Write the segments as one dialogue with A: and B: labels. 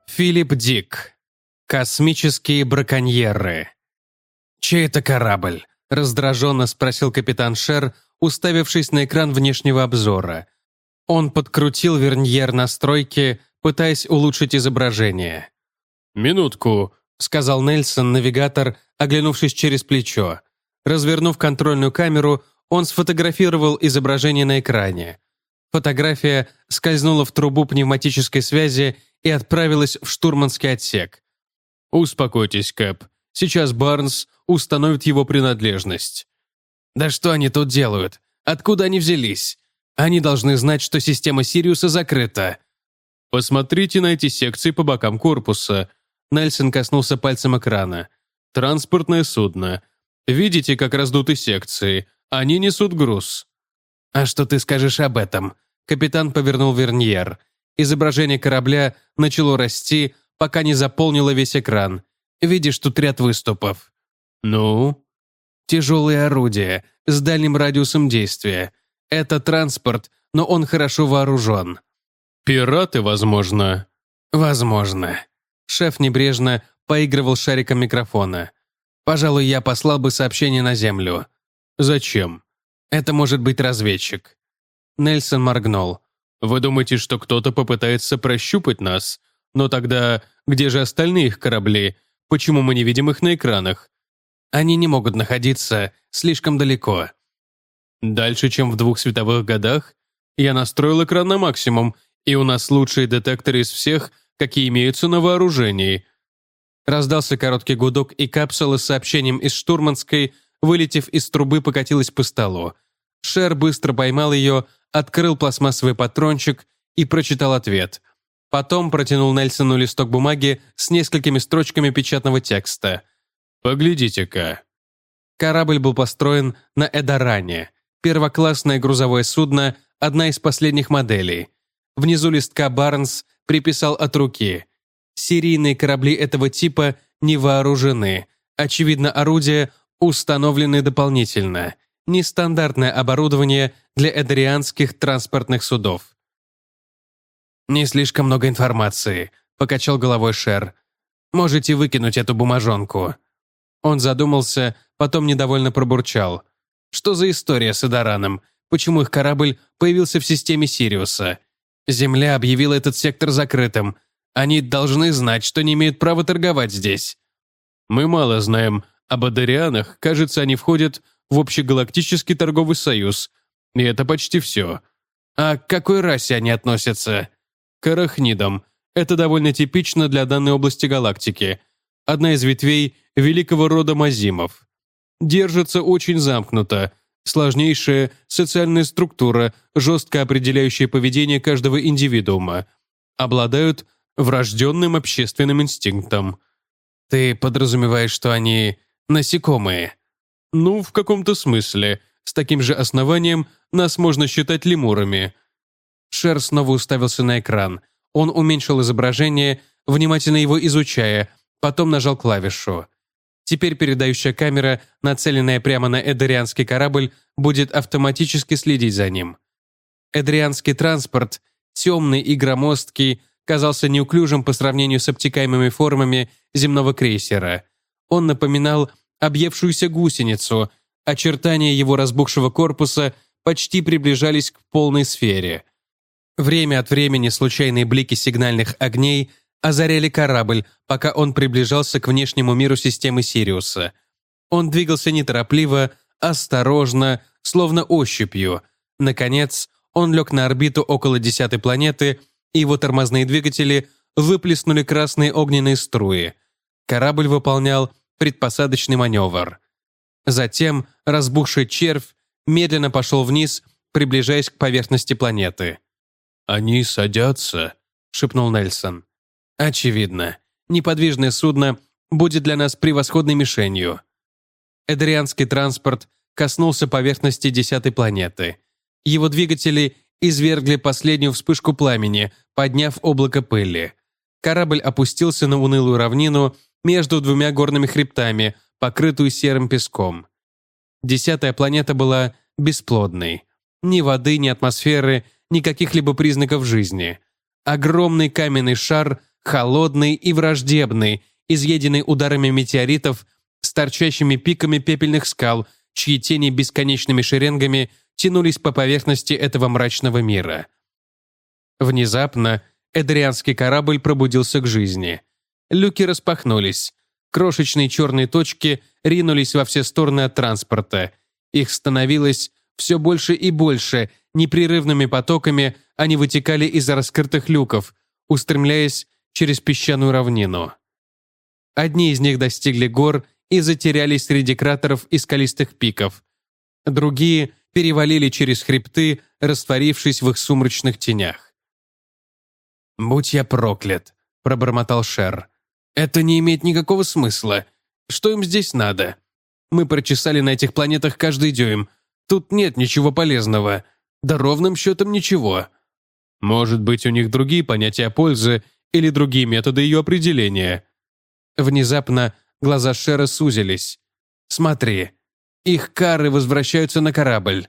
A: Филипп Дик. Космические браконьеры. «Чей это корабль?» – раздраженно спросил капитан Шер, уставившись на экран внешнего обзора. Он подкрутил верньер настройки, пытаясь улучшить изображение. «Минутку», – сказал Нельсон, навигатор, оглянувшись через плечо. Развернув контрольную камеру, он сфотографировал изображение на экране. Фотография скользнула в трубу пневматической связи и отправилась в штурманский отсек. «Успокойтесь, Кэп. Сейчас Барнс установит его принадлежность». «Да что они тут делают? Откуда они взялись? Они должны знать, что система Сириуса закрыта». «Посмотрите на эти секции по бокам корпуса». Нельсон коснулся пальцем экрана. «Транспортное судно. Видите, как раздуты секции? Они несут груз». «А что ты скажешь об этом?» Капитан повернул верньер. Изображение корабля начало расти, пока не заполнило весь экран. «Видишь, тут ряд выступов». «Ну?» «Тяжелые орудия с дальним радиусом действия. Это транспорт, но он хорошо вооружен».
B: «Пираты, возможно».
A: «Возможно». Шеф небрежно поигрывал шариком микрофона. «Пожалуй, я послал бы сообщение на Землю».
B: «Зачем?»
A: «Это может быть разведчик». Нельсон моргнул.
B: «Вы думаете, что кто-то попытается прощупать нас? Но тогда где же остальные их корабли? Почему мы не видим их на экранах?»
A: «Они не могут находиться слишком далеко».
B: «Дальше, чем в 2 световых годах? Я настроил экран на максимум, и у нас лучшие детекторы из всех, какие имеются на вооружении».
A: Раздался короткий гудок, и капсула с сообщением из штурманской, вылетев из трубы, покатилась по столу. Шер быстро поймал ее, открыл пластмассовый патрончик и прочитал ответ. Потом протянул Нельсону листок бумаги с несколькими строчками печатного текста.
B: «Поглядите-ка».
A: Корабль был построен на Эдаране. Первоклассное грузовое судно, одна из последних моделей. Внизу листка Барнс приписал от руки. Серийные корабли этого типа не вооружены. Очевидно, орудия установлены дополнительно. Нестандартное оборудование для эдарианских транспортных судов. «Не слишком много информации», — покачал головой Шер. «Можете выкинуть эту бумажонку». Он задумался, потом недовольно пробурчал. «Что за история с Эдараном? Почему их корабль появился в системе Сириуса? Земля объявила этот сектор закрытым. Они должны знать, что не имеют права торговать здесь».
B: «Мы мало знаем об Эдарианах. Кажется, они входят в Общегалактический торговый союз. И это почти все».
A: «А к какой расе они относятся?»
B: «К арахнидам. Это довольно типично для данной области галактики. Одна из ветвей великого рода мазимов. Держится очень замкнуто. Сложнейшая социальная структура, жестко определяющая поведение каждого индивидуума. Обладают врожденным общественным инстинктом».
A: «Ты подразумеваешь, что они насекомые?»
B: «Ну, в каком-то смысле. С таким же основанием нас можно считать лемурами».
A: Шер снова уставился на экран. Он уменьшил изображение, внимательно его изучая, потом нажал клавишу. Теперь передающая камера, нацеленная прямо на эдарианский корабль, будет автоматически следить за ним. Эдарианский транспорт, темный и громоздкий, казался неуклюжим по сравнению с обтекаемыми формами земного крейсера. Он напоминал объевшуюся гусеницу, очертания его разбухшего корпуса почти приближались к полной сфере. Время от времени случайные блики сигнальных огней озаряли корабль, пока он приближался к внешнему миру системы Сириуса. Он двигался неторопливо, осторожно, словно ощупью. Наконец, он лег на орбиту около 10-й планеты, и его тормозные двигатели выплеснули красные огненные струи. Корабль выполнял предпосадочный маневр. Затем разбухший червь медленно пошел вниз, приближаясь к поверхности планеты.
B: «Они садятся», — шепнул Нельсон.
A: «Очевидно. Неподвижное судно будет для нас превосходной мишенью». Эдарианский транспорт коснулся поверхности 10-й планеты. Его двигатели извергли последнюю вспышку пламени, подняв облако пыли. Корабль опустился на унылую равнину между 2 горными хребтами, покрытую серым песком. 10-я планета была бесплодной. Ни воды, ни атмосферы, ни каких-либо признаков жизни. Огромный каменный шар холодный и враждебный, изъеденный ударами метеоритов с торчащими пиками пепельных скал, чьи тени бесконечными шеренгами тянулись по поверхности этого мрачного мира. Внезапно эдрианский корабль пробудился к жизни. Люки распахнулись. Крошечные черные точки ринулись во все стороны от транспорта. Их становилось все больше и больше, непрерывными потоками они вытекали из раскрытых люков, устремляясь через песчаную равнину. Одни из них достигли гор и затерялись среди кратеров и скалистых пиков. Другие перевалили через хребты, растворившись в их сумрачных тенях. «Будь я проклят», — пробормотал Шер. «Это не имеет никакого смысла. Что им здесь надо? Мы прочесали на этих планетах каждый дюйм. Тут нет ничего полезного. Да ровным счетом ничего».
B: Может быть, у них другие понятия пользы или другие методы ее определения.
A: Внезапно глаза Шера сузились. «Смотри, их кары возвращаются на корабль».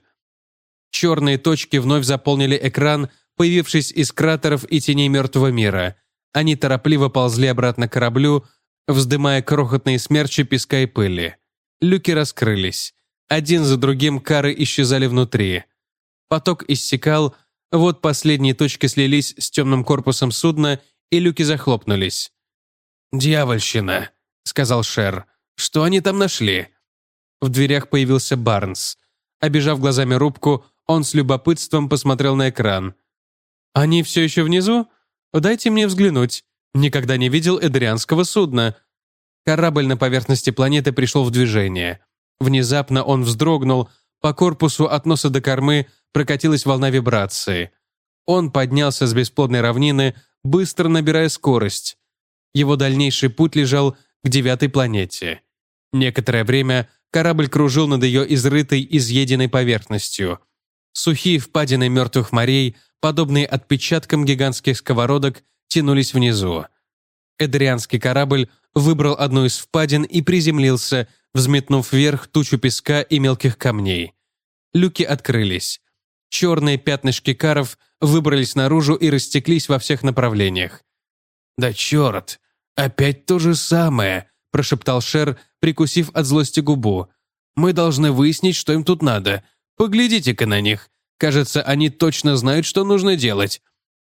A: Черные точки вновь заполнили экран, появившись из кратеров и теней мертвого мира. Они торопливо ползли обратно к кораблю, вздымая крохотные смерчи песка и пыли. Люки раскрылись. Один за другим кары исчезали внутри. Поток иссякал, вот последние точки слились с темным корпусом судна, и люки захлопнулись. «Дьявольщина», — сказал Шер. «Что они там нашли?» В дверях появился Барнс. Обежав глазами рубку, он с любопытством посмотрел на экран. «Они все еще внизу? Дайте мне взглянуть. Никогда не видел эдрианского судна». Корабль на поверхности планеты пришел в движение. Внезапно он вздрогнул, по корпусу от носа до кормы прокатилась волна вибрации. Он поднялся с бесплодной равнины, быстро набирая скорость. Его дальнейший путь лежал к 9-й планете. Некоторое время корабль кружил над ее изрытой, изъеденной поверхностью. Сухие впадины мертвых морей, подобные отпечаткам гигантских сковородок, тянулись внизу. Эдрианский корабль выбрал одну из впадин и приземлился, взметнув вверх тучу песка и мелких камней. Люки открылись. Черные пятнышки каров выбрались наружу и растеклись во всех направлениях. «Да черт! Опять то же самое!» – прошептал Шер, прикусив от злости губу. «Мы должны выяснить, что им тут надо. Поглядите-ка на них. Кажется, они точно знают, что нужно делать».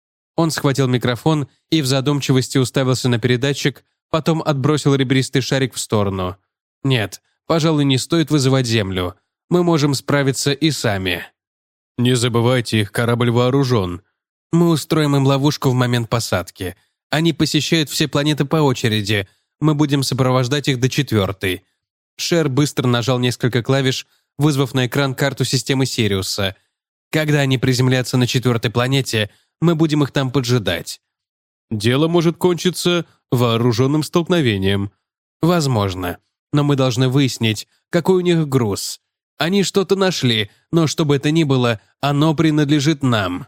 A: Он схватил микрофон и в задумчивости уставился на передатчик, потом отбросил ребристый шарик в сторону. «Нет, пожалуй, не стоит вызывать Землю. Мы можем справиться и сами».
B: «Не забывайте, их корабль вооружен».
A: «Мы устроим им ловушку в момент посадки. Они посещают все планеты по очереди. Мы будем сопровождать их до 4-й». Шер быстро нажал несколько клавиш, вызвав на экран карту системы Сириуса. «Когда они приземлятся на 4-й планете, мы будем их там поджидать».
B: «Дело может кончиться вооруженным столкновением».
A: «Возможно. Но мы должны выяснить, какой у них груз. Они что-то нашли, но что бы это ни было, оно принадлежит нам».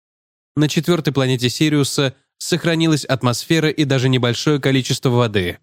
A: На 4-й планете Сириуса сохранилась атмосфера и даже небольшое количество воды.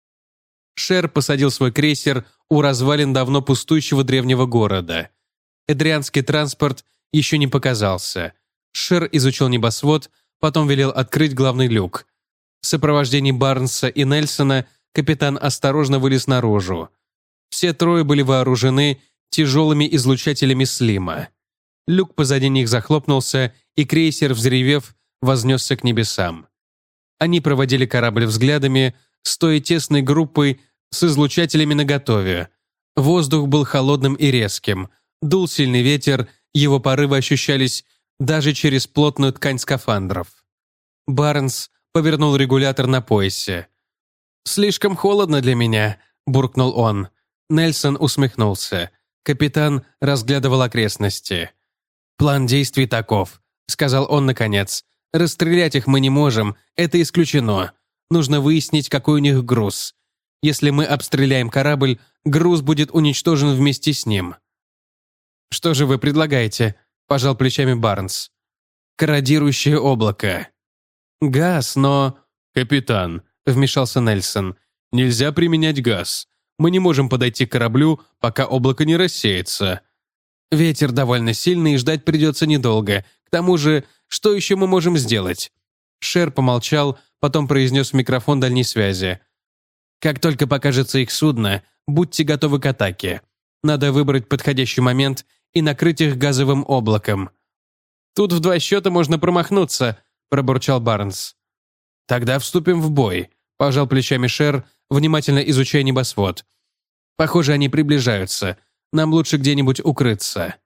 A: Шер посадил свой крейсер у развалин давно пустующего древнего города. Эдрианский транспорт еще не показался. Шер изучил небосвод, потом велел открыть главный люк. В сопровождении Барнса и Нельсона капитан осторожно вылез наружу. Все трое были вооружены тяжелыми излучателями Слима. Люк позади них захлопнулся, и крейсер, взревев, вознесся к небесам. Они проводили корабль взглядами, стоя тесной группой с излучателями наготове. Воздух был холодным и резким, дул сильный ветер, его порывы ощущались даже через плотную ткань скафандров. Барнс повернул регулятор на поясе. «Слишком холодно для меня», – буркнул он. Нельсон усмехнулся. Капитан разглядывал окрестности. «План действий таков», – сказал он наконец. «Расстрелять их мы не можем, это исключено. Нужно выяснить, какой у них груз. Если мы обстреляем корабль, груз будет уничтожен вместе с ним». «Что же вы предлагаете?» – пожал плечами Барнс. «Корродирующее облако». «Газ, но...»
B: «Капитан», – вмешался Нельсон, – «нельзя применять газ. Мы не можем подойти к кораблю, пока облако не рассеется».
A: «Ветер довольно сильный, и ждать придется недолго. К тому же, что еще мы можем сделать?» Шер помолчал, потом произнес в микрофон дальней связи. «Как только покажется их судно, будьте готовы к атаке. Надо выбрать подходящий момент и накрыть их газовым облаком». «Тут в 2 счета можно промахнуться», – пробурчал Барнс. «Тогда вступим в бой», – пожал плечами Шер, внимательно изучая небосвод. «Похоже, они приближаются. Нам лучше где-нибудь укрыться».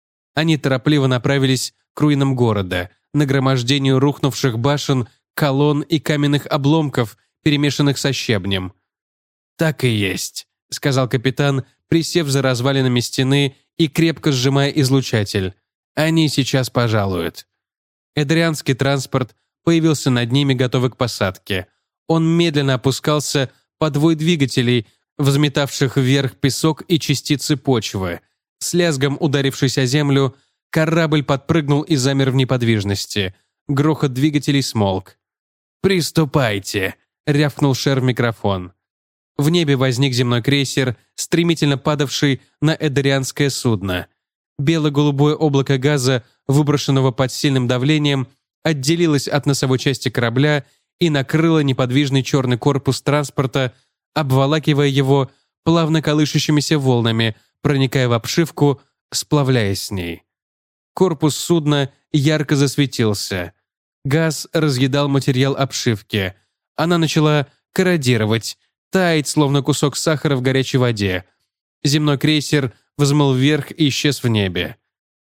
A: Они торопливо направились к руинам города, нагромождению рухнувших башен, колонн и каменных обломков, перемешанных со щебнем. «Так и есть», — сказал капитан, присев за развалинами стены и крепко сжимая излучатель. «Они сейчас пожалуют». Эдрианский транспорт появился над ними, готовый к посадке. Он медленно опускался под вой двигателей, взметавших вверх песок и частицы почвы. С лязгом ударившись о землю, корабль подпрыгнул и замер в неподвижности. Грохот двигателей смолк. «Приступайте!» — рявкнул Шер в микрофон. В небе возник земной крейсер, стремительно падавший на эдерианское судно. Бело-голубое облако газа, выброшенного под сильным давлением, отделилось от носовой части корабля и накрыло неподвижный черный корпус транспорта, обволакивая его плавно колышущимися волнами, проникая в обшивку, сплавляясь с ней. Корпус судна ярко засветился. Газ разъедал материал обшивки. Она начала корродировать, таять, словно кусок сахара в горячей воде. Земной крейсер взмыл вверх и исчез в небе.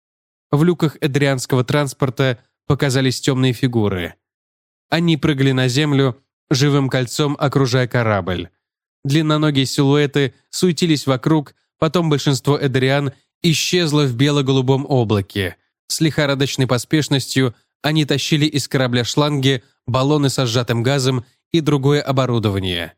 A: В люках эдрианского транспорта показались темные фигуры. Они прыгали на землю, живым кольцом окружая корабль. Длинноногие силуэты суетились вокруг, потом большинство эдриан исчезло в бело-голубом облаке. С лихорадочной поспешностью они тащили из корабля шланги, баллоны со сжатым газом и другое оборудование.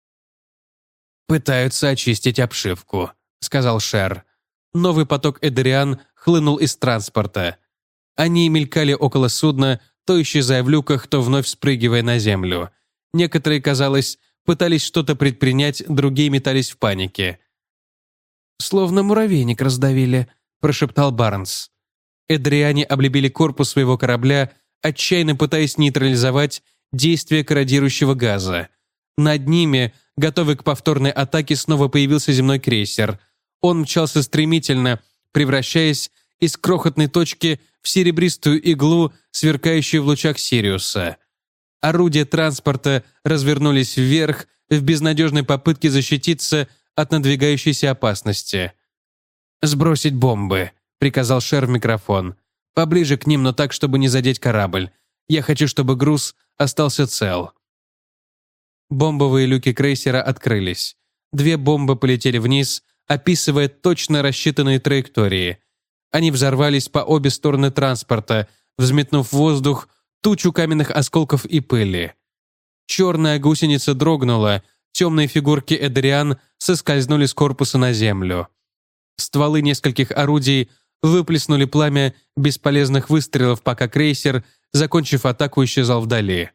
A: «Пытаются очистить обшивку», — сказал Шер. Новый поток эдериан хлынул из транспорта. Они мелькали около судна, то исчезая в люках, то вновь спрыгивая на землю. Некоторые, казалось, пытались что-то предпринять, другие метались в панике. «Словно муравейник раздавили», — прошептал Барнс. Эдриане облепили корпус своего корабля, отчаянно пытаясь нейтрализовать действие корродирующего газа. Над ними, готовый к повторной атаке, снова появился земной крейсер. Он мчался стремительно, превращаясь из крохотной точки в серебристую иглу, сверкающую в лучах Сириуса. Орудия транспорта развернулись вверх в безнадежной попытке защититься от надвигающейся опасности. «Сбросить бомбы», — приказал Шер в микрофон. «Поближе к ним, но так, чтобы не задеть корабль. Я хочу, чтобы груз остался цел». Бомбовые люки крейсера открылись. 2 бомбы полетели вниз, описывая точно рассчитанные траектории. Они взорвались по обе стороны транспорта, взметнув в воздух тучу каменных осколков и пыли. Черная гусеница дрогнула, темные фигурки эдериан соскользнули с корпуса на землю. Стволы нескольких орудий выплеснули пламя бесполезных выстрелов, пока крейсер, закончив атаку, исчезал вдали.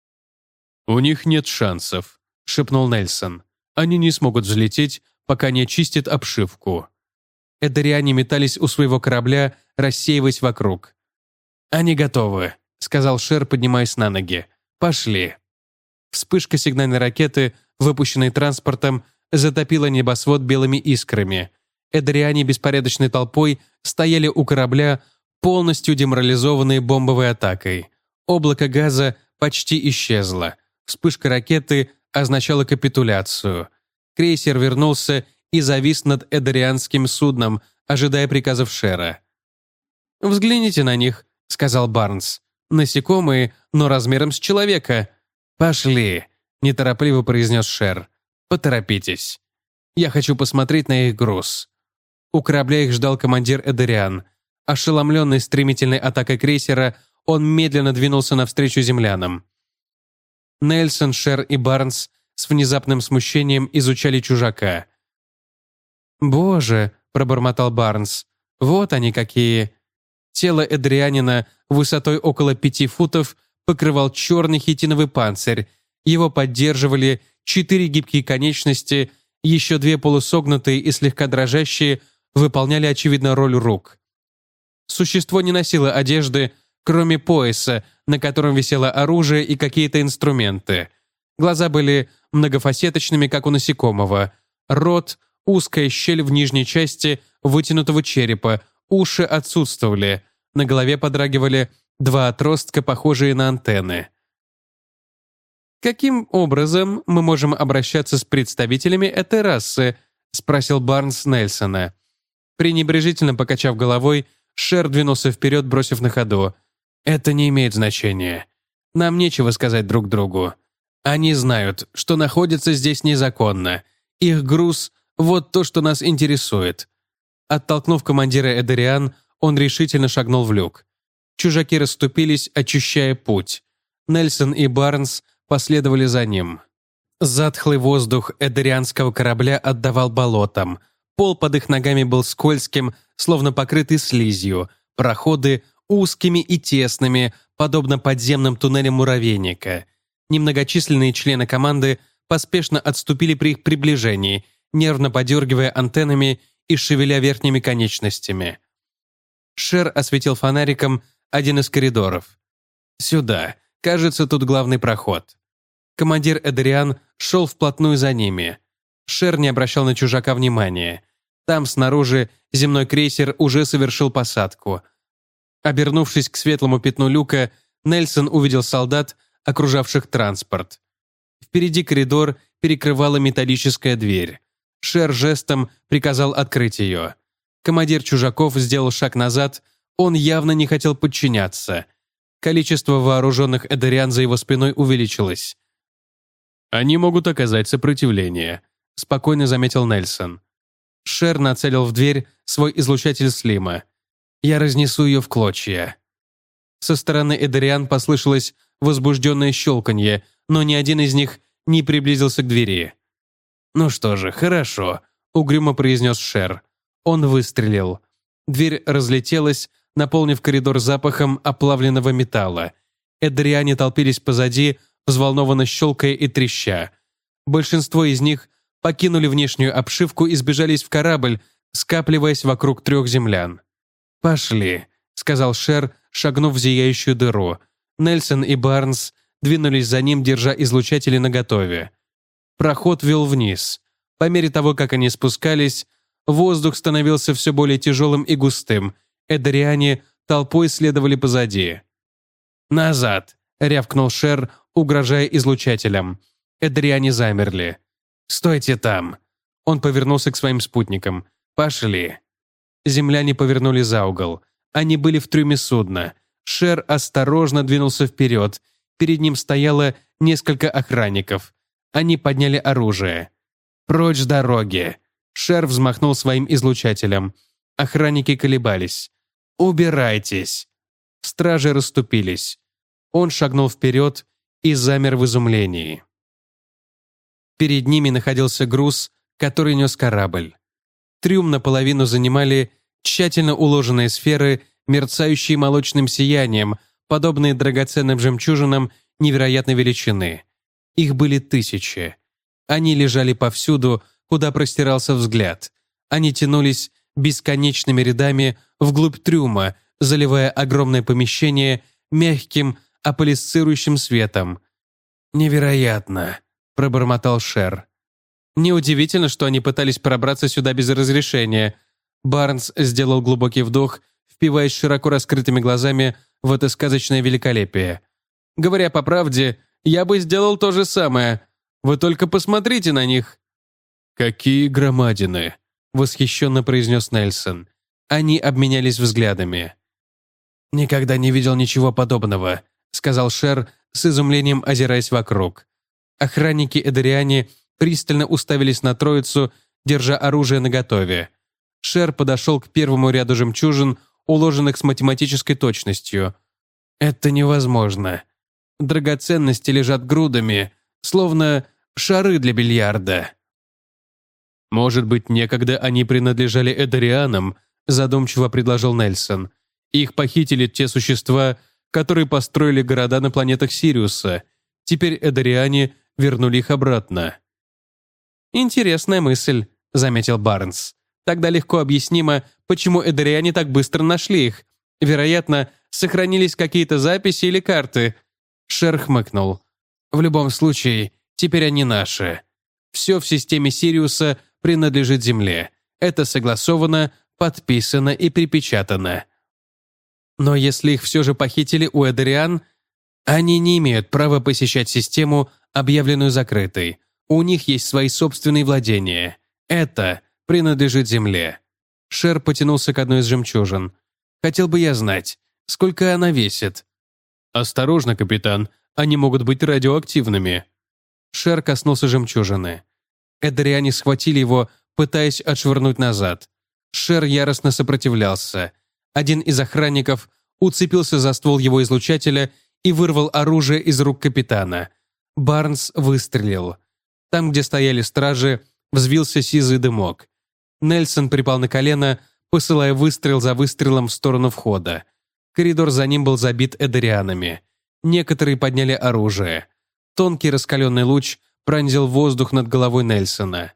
B: «У них нет шансов», — шепнул Нельсон. «Они не смогут взлететь, пока не очистят обшивку».
A: Эдериане метались у своего корабля, рассеиваясь вокруг. «Они готовы», — сказал Шер, поднимаясь на ноги. «Пошли». Вспышка сигнальной ракеты, выпущенной транспортом, затопила небосвод белыми искрами. Эдриане беспорядочной толпой стояли у корабля, полностью деморализованные бомбовой атакой. Облако газа почти исчезло. Вспышка ракеты означала капитуляцию. Крейсер вернулся и завис над эдерианским судном, ожидая приказов Шера. «Взгляните на них», — сказал Барнс. «Насекомые, но размером с человека». «Пошли», — неторопливо произнес Шер. «Поторопитесь. Я хочу посмотреть на их груз». У корабля их ждал командир эдериан. Ошеломленный стремительной атакой крейсера, он медленно двинулся навстречу землянам. Нельсон, Шер и Барнс с внезапным смущением изучали чужака. «Боже», — пробормотал Барнс, — «вот они какие». Тело эдрианина высотой около 5 футов покрывал черный хитиновый панцирь. Его поддерживали 4 гибкие конечности, еще 2 полусогнутые и слегка дрожащие выполняли, очевидно, роль рук. Существо не носило одежды, кроме пояса, на котором висело оружие и какие-то инструменты. Глаза были многофасеточными, как у насекомого. Рот — узкая щель в нижней части вытянутого черепа, уши отсутствовали. На голове подрагивали два отростка, похожие на антенны. «Каким образом мы можем обращаться с представителями этой расы?» — спросил Барнс Нельсона. Пренебрежительно покачав головой, Шер двинулся вперед, бросив на ходу: «Это не имеет значения. Нам нечего сказать друг другу. Они знают, что находятся здесь незаконно. Их груз — вот то, что нас интересует». Оттолкнув командира Эдериан, он решительно шагнул в люк. Чужаки расступились, очищая путь. Нельсон и Барнс последовали за ним. Затхлый воздух эдерианского корабля отдавал болотам. Пол под их ногами был скользким, словно покрытый слизью. Проходы узкими и тесными, подобно подземным туннелям муравейника. Немногочисленные члены команды поспешно отступили при их приближении, нервно подергивая антеннами и шевеля верхними конечностями. Шер осветил фонариком один из коридоров. «Сюда. Кажется, тут главный проход». Командир Эдериан шел вплотную за ними. Шер не обращал на чужака внимания. Там, снаружи, земной крейсер уже совершил посадку. Обернувшись к светлому пятну люка, Нельсон увидел солдат, окружавших транспорт. Впереди коридор перекрывала металлическая дверь. Шер жестом приказал открыть ее. Командир чужаков сделал шаг назад, он явно не хотел подчиняться. Количество вооруженных эдериан за его спиной увеличилось. «Они могут оказать сопротивление», — спокойно заметил Нельсон. Шер нацелил в дверь свой излучатель Слима. «Я разнесу ее в клочья». Со стороны эдериан послышалось возбужденное щелканье, но ни один из них не приблизился к двери. «Ну что же, хорошо», — угрюмо произнес Шер. Он выстрелил. Дверь разлетелась, наполнив коридор запахом оплавленного металла. Эдериане толпились позади, взволнованно щелкая и треща. Большинство из них покинули внешнюю обшивку и сбежались в корабль, скапливаясь вокруг 3 землян. «Пошли», — сказал Шер, шагнув в зияющую дыру. Нельсон и Барнс двинулись за ним, держа излучатели наготове. Проход вел вниз. По мере того, как они спускались, воздух становился все более тяжелым и густым. Эдериане толпой следовали позади. «Назад!» — рявкнул Шер, угрожая излучателям. Эдериане замерли. «Стойте там!» Он повернулся к своим спутникам. «Пошли!» Земляне повернули за угол. Они были в трюме судна. Шер осторожно двинулся вперед. Перед ним стояло несколько охранников. Они подняли оружие. «Прочь с дороги!» Шер взмахнул своим излучателем. Охранники колебались. «Убирайтесь!» Стражи расступились. Он шагнул вперед и замер в изумлении. Перед ними находился груз, который нес корабль. Трюм наполовину занимали тщательно уложенные сферы, мерцающие молочным сиянием, подобные драгоценным жемчужинам невероятной величины. Их были тысячи. Они лежали повсюду, куда простирался взгляд. Они тянулись бесконечными рядами вглубь трюма, заливая огромное помещение мягким, аполисцирующим светом. «Невероятно», — пробормотал Шер. Неудивительно, что они пытались пробраться сюда без разрешения. Барнс сделал глубокий вдох, впиваясь широко раскрытыми глазами в это сказочное великолепие. «Говоря по правде, я бы сделал то же самое. Вы только посмотрите на них». «Какие громадины!» — восхищенно произнес Нельсон. Они обменялись взглядами. «Никогда не видел ничего подобного», — сказал Шер, с изумлением озираясь вокруг. Охранники Эдериане пристально уставились на троицу, держа оружие наготове. Шер подошел к первому ряду жемчужин, уложенных с математической точностью. «Это невозможно. Драгоценности лежат грудами, словно шары для бильярда». «Может быть, некогда они принадлежали эдерианам», задумчиво предложил Нельсон. «Их похитили те существа, которые построили города на планетах Сириуса. Теперь эдериане вернули их обратно». «Интересная мысль», — заметил Барнс. «Тогда легко объяснимо, почему эдериане так быстро нашли их. Вероятно, Сохранились какие-то записи или карты?» Шер хмыкнул. «В любом случае, теперь они наши. Все в системе Сириуса принадлежит Земле. Это согласовано, подписано и припечатано. Но если их все же похитили у Эдериан, они не имеют права посещать систему, объявленную закрытой. У них есть свои собственные владения. Это принадлежит Земле». Шер потянулся к одной из жемчужин. «Хотел бы я знать, сколько она весит?» «Осторожно, капитан, они могут быть радиоактивными». Шер коснулся жемчужины. Эдериане схватили его, пытаясь отшвырнуть назад. Шер яростно сопротивлялся. Один из охранников уцепился за ствол его излучателя и вырвал оружие из рук капитана. Барнс выстрелил. Там, где стояли стражи, взвился сизый дымок. Нельсон припал на колено, посылая выстрел за выстрелом в сторону входа. Коридор за ним был забит эдерианами. Некоторые подняли оружие. Тонкий раскаленный луч пронзил воздух над головой Нельсона.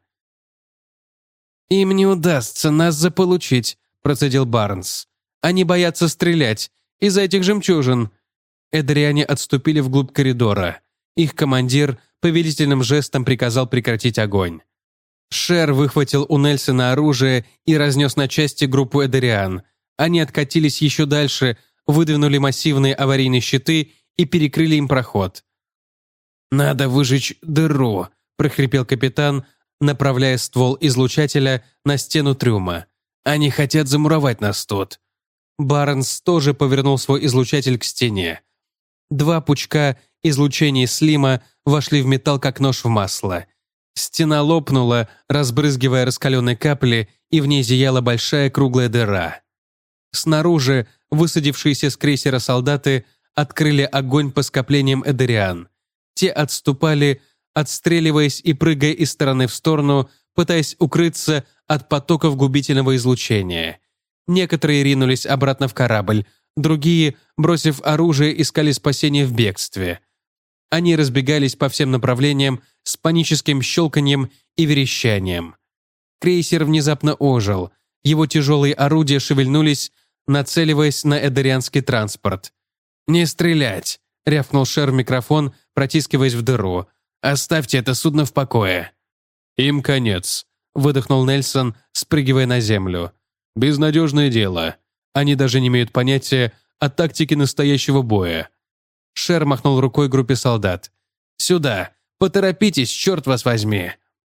A: «Им не удастся нас заполучить», — процедил Барнс. «Они боятся стрелять из-за этих жемчужин». Эдериане отступили вглубь коридора. Их командир повелительным жестом приказал прекратить огонь. Шер выхватил у Нельсона оружие и разнес на части группу эдериан. Они откатились еще дальше, выдвинули массивные аварийные щиты и перекрыли им проход. «Надо выжечь дыру», — прохрипел капитан, направляя ствол излучателя на стену трюма. «Они хотят замуровать нас тут». Барнс тоже повернул свой излучатель к стене. Два пучка излучений Слима вошли в металл, как нож в масло. Стена лопнула, разбрызгивая раскаленные капли, и в ней зияла большая круглая дыра. Снаружи высадившиеся с крейсера солдаты открыли огонь по скоплениям эдериан. Те отступали, отстреливаясь и прыгая из стороны в сторону, пытаясь укрыться от потоков губительного излучения. Некоторые ринулись обратно в корабль, другие, бросив оружие, искали спасения в бегстве. Они разбегались по всем направлениям с паническим щелканьем и верещанием. Крейсер внезапно ожил. Его тяжелые орудия шевельнулись, нацеливаясь на эдерианский транспорт. «Не стрелять!» — рявкнул Шер в микрофон, протискиваясь в дыру. «Оставьте это судно в покое!» «Им конец», — выдохнул Нельсон, спрыгивая на землю. «Безнадежное дело. Они даже не имеют понятия о тактике настоящего боя». Шер махнул рукой группе солдат. «Сюда! Поторопитесь, черт вас возьми!»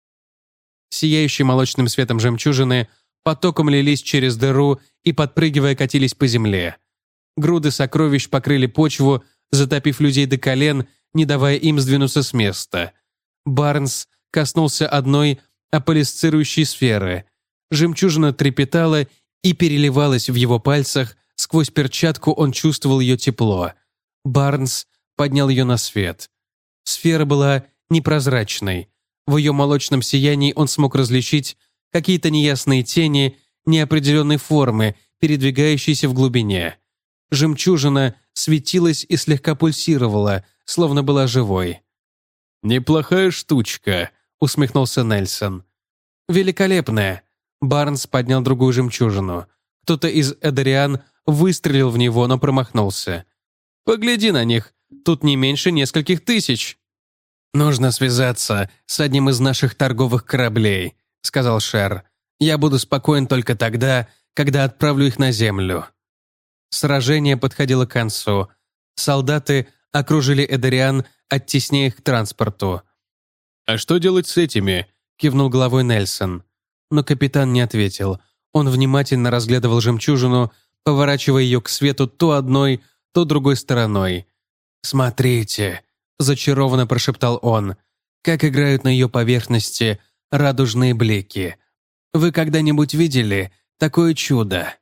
A: Сияющие молочным светом жемчужины потоком лились через дыру и, подпрыгивая, катились по земле. Груды сокровищ покрыли почву, затопив людей до колен, не давая им сдвинуться с места. Барнс коснулся одной аполисцирующей сферы. Жемчужина трепетала и переливалась в его пальцах, сквозь перчатку он чувствовал ее тепло. Барнс поднял ее на свет. Сфера была непрозрачной. В ее молочном сиянии он смог различить какие-то неясные тени неопределенной формы, передвигающиеся в глубине. Жемчужина светилась и слегка пульсировала, словно была живой. «Неплохая штучка», — усмехнулся Нельсон. «Великолепная». Барнс поднял другую жемчужину. Кто-то из эдериан выстрелил в него, но промахнулся. «Погляди на них, тут не меньше нескольких тысяч». «Нужно связаться с одним из наших торговых кораблей», — сказал Шер. «Я буду спокоен только тогда, когда отправлю их на землю». Сражение подходило к концу. Солдаты окружили эдериан, оттесняя их к транспорту. «А что делать с этими?» — кивнул головой Нельсон. Но капитан не ответил. Он внимательно разглядывал жемчужину, поворачивая ее к свету то одной, то другой стороной. «Смотрите», — зачарованно прошептал он, «как играют на ее поверхности радужные блики. Вы когда-нибудь видели такое чудо?»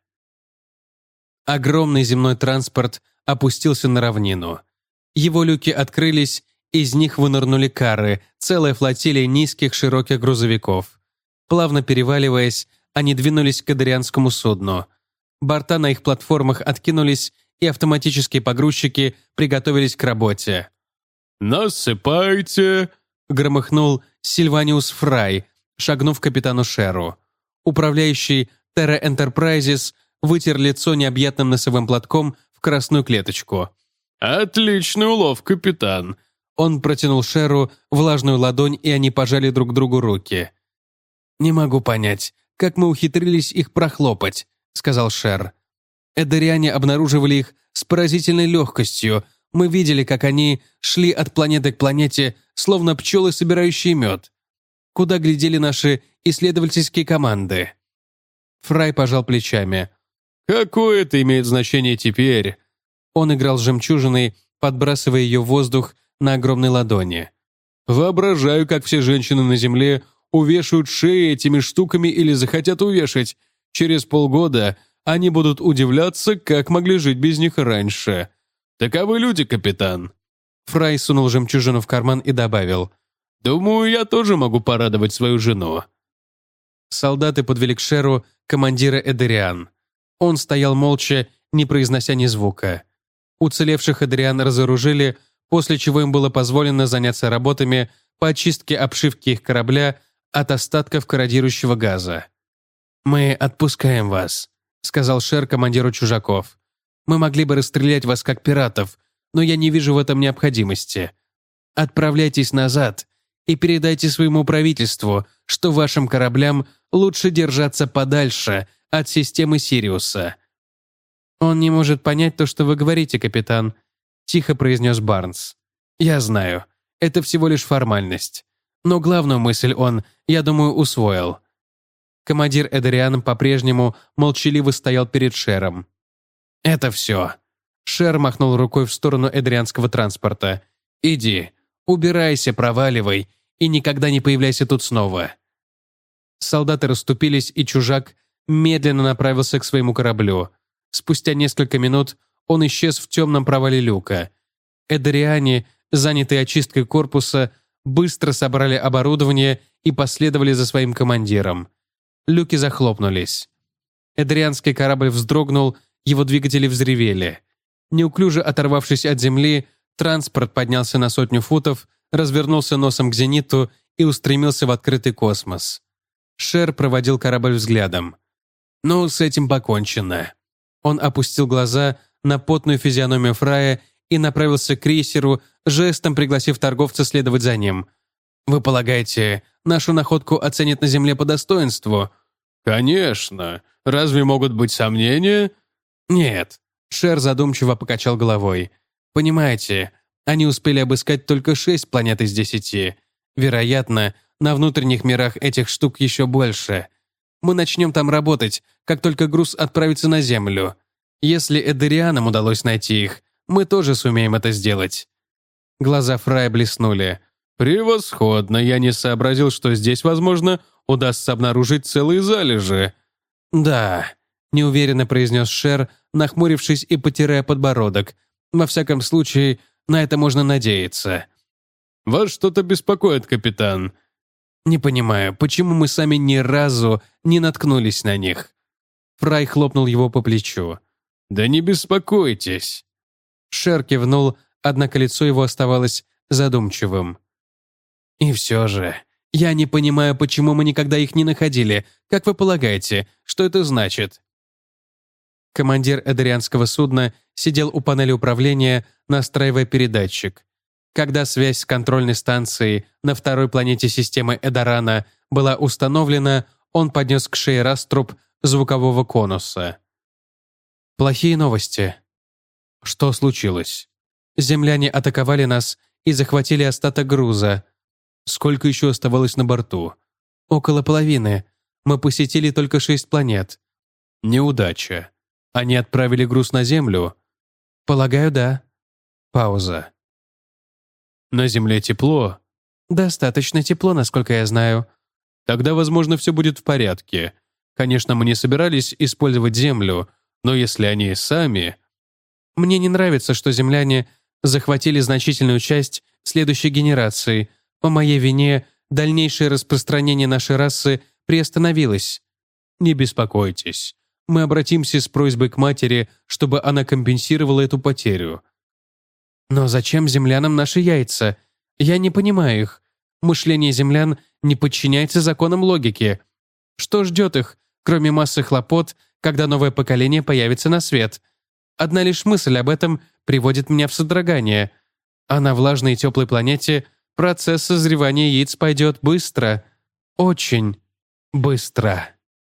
A: Огромный земной транспорт опустился на равнину. Его люки открылись, из них вынырнули кары, целая флотилия низких широких грузовиков. Плавно переваливаясь, они двинулись к эдерианскому судну. Борта на их платформах откинулись, и автоматические погрузчики приготовились к работе. «Насыпайте!» — громыхнул Сильваниус Фрай, шагнув к капитану Шеру. Управляющий Terra Enterprises вытер лицо необъятным носовым платком в в красную клеточку.
B: «Отличный улов, капитан!»
A: Он протянул Шеру влажную ладонь, и они пожали друг другу руки. «Не могу понять, как мы ухитрились их прохлопать», — сказал Шер. «Эдериане обнаруживали их с поразительной легкостью. Мы видели, как они шли от планеты к планете, словно пчелы, собирающие мед. Куда глядели наши исследовательские команды?» Фрай пожал плечами.
B: «Какое это имеет значение теперь?»
A: Он играл с жемчужиной, подбрасывая ее в воздух на огромной ладони.
B: «Воображаю, как все женщины на Земле увешают шеи этими штуками или захотят увешать. Через полгода они будут удивляться, как могли жить без них раньше. Таковы люди, капитан».
A: Фрай сунул жемчужину в карман и добавил:
B: «Думаю, я тоже могу порадовать свою жену».
A: Солдаты подвели к Шеру командира Эдериан. Он стоял молча, не произнося ни звука. Уцелевших Эдериан разоружили, после чего им было позволено заняться работами по очистке обшивки их корабля от остатков корродирующего газа. «Мы отпускаем вас», — сказал Шер командиру чужаков. «Мы могли бы расстрелять вас как пиратов, но я не вижу в этом необходимости. Отправляйтесь назад и передайте своему правительству, что вашим кораблям лучше держаться подальше от системы Сириуса». «Он не может понять то, что вы говорите, капитан», — тихо произнес Барнс. «Я знаю, это всего лишь формальность. Но главную мысль он, я думаю, усвоил». Командир Эдериан по-прежнему молчаливо стоял перед Шером. «Это все». Шер махнул рукой в сторону эдерианского транспорта. «Иди, убирайся, проваливай и никогда не появляйся тут снова». Солдаты расступились, и чужак медленно направился к своему кораблю. Спустя несколько минут он исчез в темном провале люка. Эдериане, занятые очисткой корпуса, быстро собрали оборудование и последовали за своим командиром. Люки захлопнулись. Эдерианский корабль вздрогнул, его двигатели взревели. Неуклюже оторвавшись от земли, транспорт поднялся на 100 футов, развернулся носом к зениту и устремился в открытый космос. Шер проводил корабль взглядом. «Ну, с этим покончено». Он опустил глаза на потную физиономию Фрая и направился к крейсеру, жестом пригласив торговца следовать за ним. «Вы полагаете, нашу находку оценят на Земле по достоинству?»
B: «Конечно. Разве могут быть сомнения?»
A: «Нет». Шер задумчиво покачал головой. «Понимаете, они успели обыскать только 6 планет из 10. Вероятно, на внутренних мирах этих штук еще больше. Мы начнем там работать, как только груз отправится на Землю. Если Эдерианам удалось найти их, мы тоже сумеем это сделать». Глаза Фрая блеснули.
B: «Превосходно! Я не сообразил, что здесь, возможно, удастся обнаружить целые залежи».
A: «Да», — неуверенно произнес Шер, нахмурившись и потирая подбородок. «Во всяком случае, на это можно надеяться».
B: «Вас что-то беспокоит, капитан?»
A: «Не понимаю, почему мы сами ни разу не наткнулись на них?» Фрай хлопнул его по плечу.
B: «Да не беспокойтесь».
A: Шер кивнул, однако лицо его оставалось задумчивым. «И все же, я не понимаю, почему мы никогда их не находили. Как вы полагаете, что это значит?» Командир эдерианского судна сидел у панели управления, настраивая передатчик. Когда связь с контрольной станцией на второй планете системы Эдорана была установлена, он поднес к шее раструб звукового конуса. «Плохие новости». «Что случилось?» «Земляне атаковали нас и захватили остаток груза». «Сколько еще оставалось на борту?» «Около половины. Мы посетили только 6 планет». «Неудача. Они отправили груз на Землю?» «Полагаю, да». Пауза. «На Земле тепло?» «Достаточно тепло, насколько я знаю». «Тогда, возможно, все будет в порядке. Конечно, мы не собирались использовать Землю, но если они сами...» «Мне не нравится, что земляне захватили значительную часть следующей генерации. По моей вине дальнейшее распространение нашей расы приостановилось». «Не беспокойтесь. Мы обратимся с просьбой к матери, чтобы она компенсировала эту потерю». «Но зачем землянам наши яйца? Я не понимаю их. Мышление землян не подчиняется законам логики. Что ждет их, кроме массы хлопот, когда новое поколение появится на свет? Одна лишь мысль об этом приводит меня в содрогание. А на влажной и теплой планете процесс созревания яиц пойдет быстро. Очень быстро.